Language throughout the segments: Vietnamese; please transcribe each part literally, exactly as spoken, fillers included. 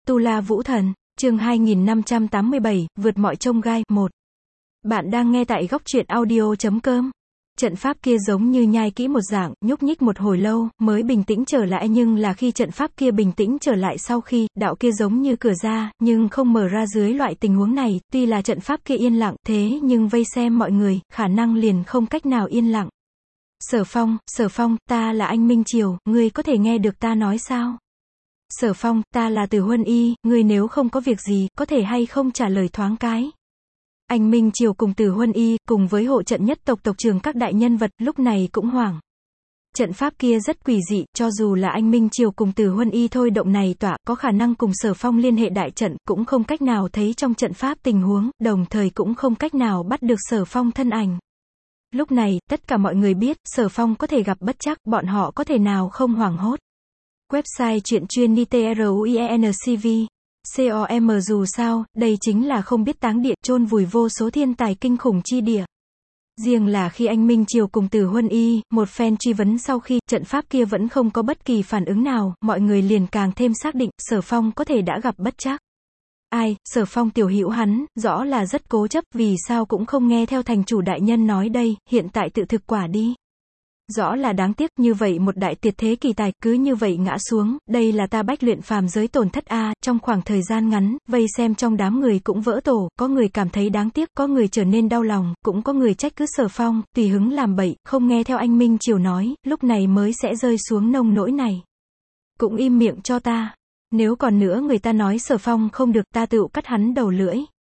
Tu La Vũ Thần, chương hai nghìn năm trăm tám mươi bảy, vượt mọi chông gai, một. Bạn đang nghe tại góc truyện audio chấm com. Trận pháp kia giống như nhai kỹ một dạng, nhúc nhích một hồi lâu, mới bình tĩnh trở lại, nhưng là khi trận pháp kia bình tĩnh trở lại sau khi, đạo kia giống như cửa ra, nhưng không mở ra dưới loại tình huống này, tuy là trận pháp kia yên lặng, thế nhưng vây xem mọi người, khả năng liền không cách nào yên lặng. Sở Phong, Sở Phong, ta là anh Minh Triều, ngươi có thể nghe được ta nói sao? Sở Phong, ta là Từ Huân Y, ngươi nếu không có việc gì, có thể hay không trả lời thoáng cái. Anh Minh Triều cùng Từ Huân Y, cùng với hộ trận nhất tộc tộc trưởng các đại nhân vật, lúc này cũng hoảng. Trận pháp kia rất quỷ dị, cho dù là anh Minh Triều cùng Từ Huân Y thôi động này tỏa, có khả năng cùng Sở Phong liên hệ đại trận, cũng không cách nào thấy trong trận pháp tình huống, đồng thời cũng không cách nào bắt được Sở Phong thân ảnh. Lúc này, tất cả mọi người biết, Sở Phong có thể gặp bất trắc, bọn họ có thể nào không hoảng hốt. Website truyện chuyên ni truencv com dù sao, đây chính là không biết táng địa, chôn vùi vô số thiên tài kinh khủng chi địa. Riêng là khi anh Minh Triều cùng Từ Huân Y, một phen truy vấn sau khi, trận pháp kia vẫn không có bất kỳ phản ứng nào, mọi người liền càng thêm xác định, Sở Phong có thể đã gặp bất trắc. Ai, Sở Phong tiểu hữu hắn, rõ là rất cố chấp, vì sao cũng không nghe theo thành chủ đại nhân nói đây, hiện tại tự thực quả đi. Rõ là đáng tiếc, như vậy một đại tuyệt thế kỳ tài, cứ như vậy ngã xuống, đây là ta Bách Luyện phàm giới tổn thất a. Trong khoảng thời gian ngắn, vây xem trong đám người cũng vỡ tổ, có người cảm thấy đáng tiếc, có người trở nên đau lòng, cũng có người trách cứ Sở Phong, tùy hứng làm bậy, không nghe theo anh Minh Triều nói, lúc này mới sẽ rơi xuống nông nỗi này. Cũng im miệng cho ta. Nếu còn nữa người ta nói Sở Phong không được, ta tự cắt hắn đầu lưỡi.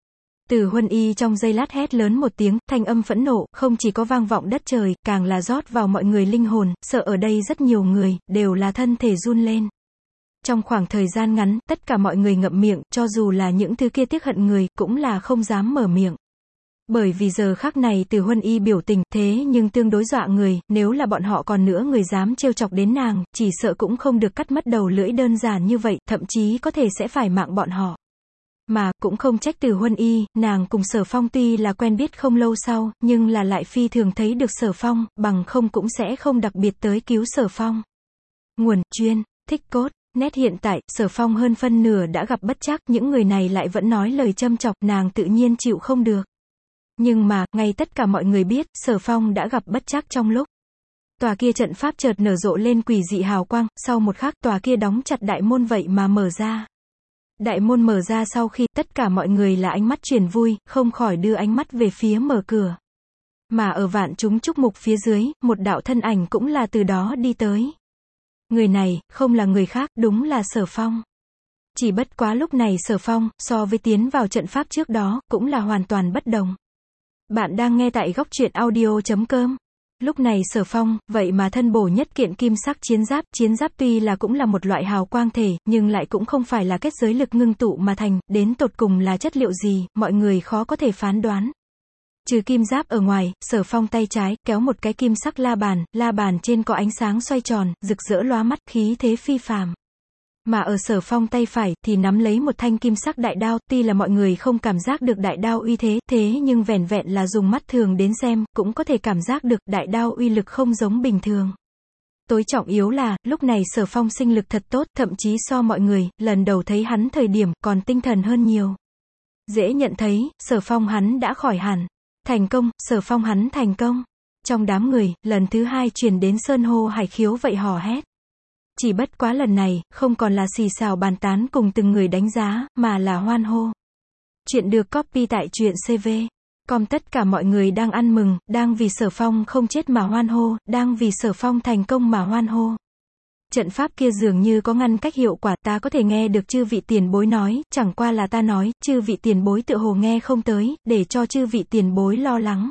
Từ Huân Y trong giây lát hét lớn một tiếng, thanh âm phẫn nộ, không chỉ có vang vọng đất trời, càng là rót vào mọi người linh hồn, sợ ở đây rất nhiều người, đều là thân thể run lên. Trong khoảng thời gian ngắn, tất cả mọi người ngậm miệng, cho dù là những thứ kia tiếc hận người, cũng là không dám mở miệng. Bởi vì giờ khắc này Từ Huân Y biểu tình, thế nhưng tương đối dọa người, nếu là bọn họ còn nữa người dám trêu chọc đến nàng, chỉ sợ cũng không được cắt mất đầu lưỡi đơn giản như vậy, thậm chí có thể sẽ phải mạng bọn họ. Mà, cũng không trách Từ Huân Y, nàng cùng Sở Phong tuy là quen biết không lâu sau, nhưng là lại phi thường thấy được Sở Phong, bằng không cũng sẽ không đặc biệt tới cứu Sở Phong. Nguồn, chuyên, thích cốt, nét hiện tại, Sở Phong hơn phân nửa đã gặp bất trắc, những người này lại vẫn nói lời châm chọc, nàng tự nhiên chịu không được. Nhưng mà, ngay tất cả mọi người biết, Sở Phong đã gặp bất trắc trong lúc. Tòa kia trận pháp chợt nở rộ lên quỷ dị hào quang, sau một khắc tòa kia đóng chặt đại môn vậy mà mở ra. Đại môn mở ra sau khi, tất cả mọi người là ánh mắt chuyển vui, không khỏi đưa ánh mắt về phía mở cửa. Mà ở vạn chúng chúc mục phía dưới, một đạo thân ảnh cũng là từ đó đi tới. Người này, không là người khác, đúng là Sở Phong. Chỉ bất quá lúc này Sở Phong, so với tiến vào trận pháp trước đó, cũng là hoàn toàn bất đồng. Bạn đang nghe tại góc truyện audio chấm com. Lúc này Sở Phong, vậy mà thân bổ nhất kiện kim sắc chiến giáp, chiến giáp tuy là cũng là một loại hào quang thể, nhưng lại cũng không phải là kết giới lực ngưng tụ mà thành, đến tột cùng là chất liệu gì, mọi người khó có thể phán đoán. Trừ kim giáp ở ngoài, Sở Phong tay trái, kéo một cái kim sắc la bàn, la bàn trên có ánh sáng xoay tròn, rực rỡ lóa mắt, khí thế phi phàm. Mà ở Sở Phong tay phải, thì nắm lấy một thanh kim sắc đại đao, tuy là mọi người không cảm giác được đại đao uy thế, thế nhưng vẻn vẹn là dùng mắt thường đến xem, cũng có thể cảm giác được, đại đao uy lực không giống bình thường. Tối trọng yếu là, lúc này Sở Phong sinh lực thật tốt, thậm chí so mọi người, lần đầu thấy hắn thời điểm, còn tinh thần hơn nhiều. Dễ nhận thấy, Sở Phong hắn đã khỏi hẳn. Thành công, Sở Phong hắn thành công. Trong đám người, lần thứ hai truyền đến sơn hô hải khiếu vậy hò hét. Chỉ bất quá lần này, không còn là xì xào bàn tán cùng từng người đánh giá, mà là hoan hô. Chuyện được copy tại truyện xê vê chấm com. Tất cả mọi người đang ăn mừng, đang vì Sở Phong không chết mà hoan hô, đang vì Sở Phong thành công mà hoan hô. Trận pháp kia dường như có ngăn cách hiệu quả, ta có thể nghe được chư vị tiền bối nói, chẳng qua là ta nói, chư vị tiền bối tựa hồ nghe không tới, để cho chư vị tiền bối lo lắng.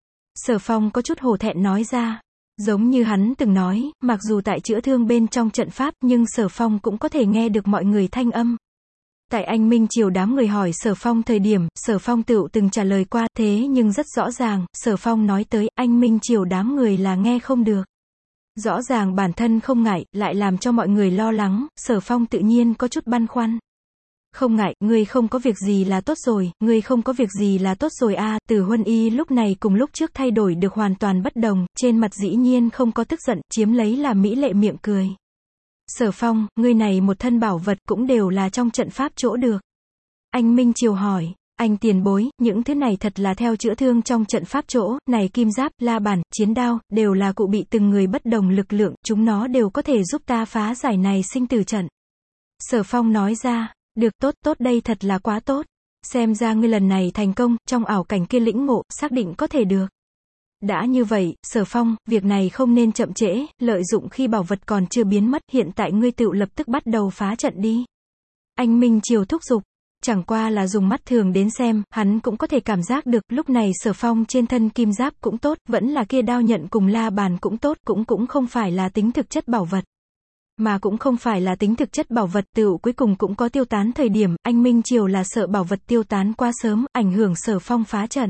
Sở Phong có chút hổ thẹn nói ra. Giống như hắn từng nói, mặc dù tại chữa thương bên trong trận pháp, nhưng Sở Phong cũng có thể nghe được mọi người thanh âm. Tại anh Minh Triều đám người hỏi Sở Phong thời điểm, Sở Phong tựu từng trả lời qua, thế nhưng rất rõ ràng, Sở Phong nói tới, anh Minh Triều đám người là nghe không được. Rõ ràng bản thân không ngại, lại làm cho mọi người lo lắng, Sở Phong tự nhiên có chút băn khoăn. Không ngại, ngươi không có việc gì là tốt rồi, ngươi không có việc gì là tốt rồi a. À, Từ Huân Y lúc này cùng lúc trước thay đổi được hoàn toàn bất đồng, trên mặt dĩ nhiên không có tức giận, chiếm lấy là mỹ lệ miệng cười. Sở Phong, ngươi này một thân bảo vật cũng đều là trong trận pháp chỗ được. Anh Minh Triều hỏi, anh tiền bối, những thứ này thật là theo chữa thương trong trận pháp chỗ, này kim giáp, la bàn, chiến đao, đều là cụ bị từng người bất đồng lực lượng, chúng nó đều có thể giúp ta phá giải này sinh tử trận. Sở Phong nói ra, được tốt tốt đây thật là quá tốt. Xem ra ngươi lần này thành công, trong ảo cảnh kia lĩnh ngộ, xác định có thể được. Đã như vậy, Sở Phong, việc này không nên chậm trễ, lợi dụng khi bảo vật còn chưa biến mất, hiện tại ngươi tự lập tức bắt đầu phá trận đi. Anh Minh Triều thúc giục. Chẳng qua là dùng mắt thường đến xem, hắn cũng có thể cảm giác được, lúc này Sở Phong trên thân kim giáp cũng tốt, vẫn là kia đao nhận cùng la bàn cũng tốt, cũng cũng không phải là tính thực chất bảo vật. Mà cũng không phải là tính thực chất bảo vật, tựu cuối cùng cũng có tiêu tán thời điểm, anh Minh Triều là sợ bảo vật tiêu tán quá sớm, ảnh hưởng Sở Phong phá trận.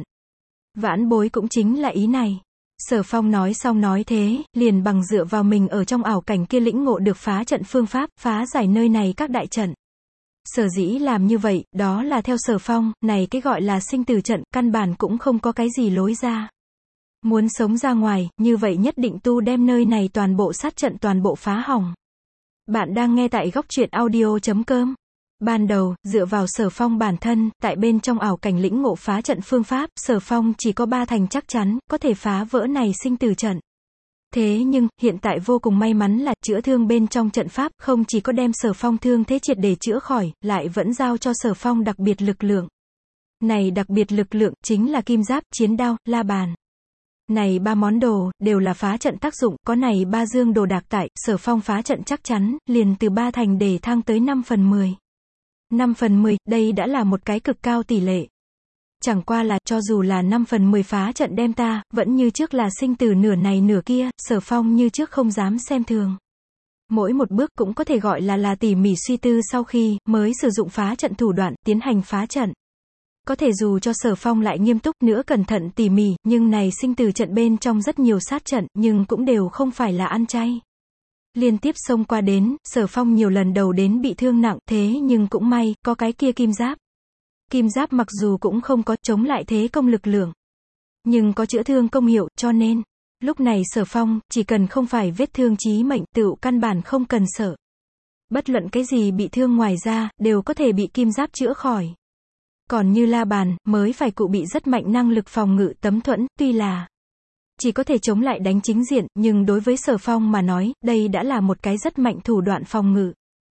Vãn bối cũng chính là ý này. Sở Phong nói xong nói thế, liền bằng dựa vào mình ở trong ảo cảnh kia lĩnh ngộ được phá trận phương pháp, phá giải nơi này các đại trận. Sở dĩ làm như vậy, đó là theo Sở Phong, này cái gọi là sinh tử trận, căn bản cũng không có cái gì lối ra. Muốn sống ra ngoài, như vậy nhất định tu đem nơi này toàn bộ sát trận toàn bộ phá hỏng. Bạn đang nghe tại góc truyện audio chấm com. Ban đầu, dựa vào Sở Phong bản thân, tại bên trong ảo cảnh lĩnh ngộ phá trận phương pháp, Sở Phong chỉ có ba thành chắc chắn, có thể phá vỡ này sinh tử trận. Thế nhưng, hiện tại vô cùng may mắn là, chữa thương bên trong trận pháp, không chỉ có đem Sở Phong thương thế triệt để chữa khỏi, lại vẫn giao cho Sở Phong đặc biệt lực lượng. Này đặc biệt lực lượng, chính là kim giáp, chiến đao, la bàn. Này ba món đồ, đều là phá trận tác dụng, có này ba dương đồ đạc tại, Sở Phong phá trận chắc chắn, liền từ ba thành để thăng tới năm phần mười. năm phần mười, đây đã là một cái cực cao tỷ lệ. Chẳng qua là, cho dù là năm phần mười phá trận đem ta, vẫn như trước là sinh tử nửa này nửa kia, Sở Phong như trước không dám xem thường. Mỗi một bước cũng có thể gọi là là tỉ mỉ suy tư sau khi, mới sử dụng phá trận thủ đoạn, tiến hành phá trận. Có thể dù cho Sở Phong lại nghiêm túc nữa cẩn thận tỉ mỉ, nhưng này sinh tử trận bên trong rất nhiều sát trận, nhưng cũng đều không phải là ăn chay. Liên tiếp xông qua đến, Sở Phong nhiều lần đầu đến bị thương nặng, thế nhưng cũng may, có cái kia kim giáp. Kim giáp mặc dù cũng không có chống lại thế công lực lượng, nhưng có chữa thương công hiệu, cho nên, lúc này Sở Phong, chỉ cần không phải vết thương chí mệnh, tựu căn bản không cần sợ. Bất luận cái gì bị thương ngoài ra, đều có thể bị kim giáp chữa khỏi. Còn như la bàn, mới phải cụ bị rất mạnh năng lực phòng ngự tấm thuẫn, tuy là chỉ có thể chống lại đánh chính diện, nhưng đối với Sở Phong mà nói, đây đã là một cái rất mạnh thủ đoạn phòng ngự.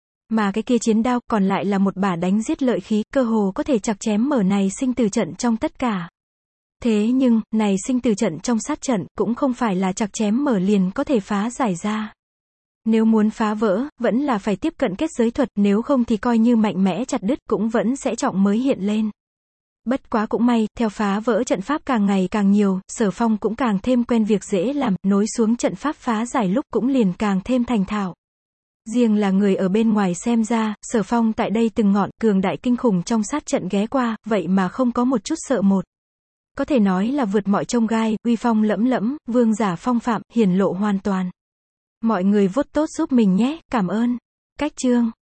Mà cái kia chiến đao, còn lại là một bả đánh giết lợi khí, cơ hồ có thể chặt chém mở này sinh tử trận trong tất cả. Thế nhưng, này sinh tử trận trong sát trận, cũng không phải là chặt chém mở liền có thể phá giải ra. Nếu muốn phá vỡ, vẫn là phải tiếp cận kết giới thuật, nếu không thì coi như mạnh mẽ chặt đứt, cũng vẫn sẽ trọng mới hiện lên. Bất quá cũng may, theo phá vỡ trận pháp càng ngày càng nhiều, Sở Phong cũng càng thêm quen việc dễ làm, nối xuống trận pháp phá giải lúc cũng liền càng thêm thành thạo. Riêng là người ở bên ngoài xem ra, Sở Phong tại đây từng ngọn cường đại kinh khủng trong sát trận ghé qua, vậy mà không có một chút sợ một. Có thể nói là vượt mọi chông gai, uy phong lẫm lẫm, vương giả phong phạm, hiển lộ hoàn toàn. Mọi người vote tốt giúp mình nhé, cảm ơn. Cách chương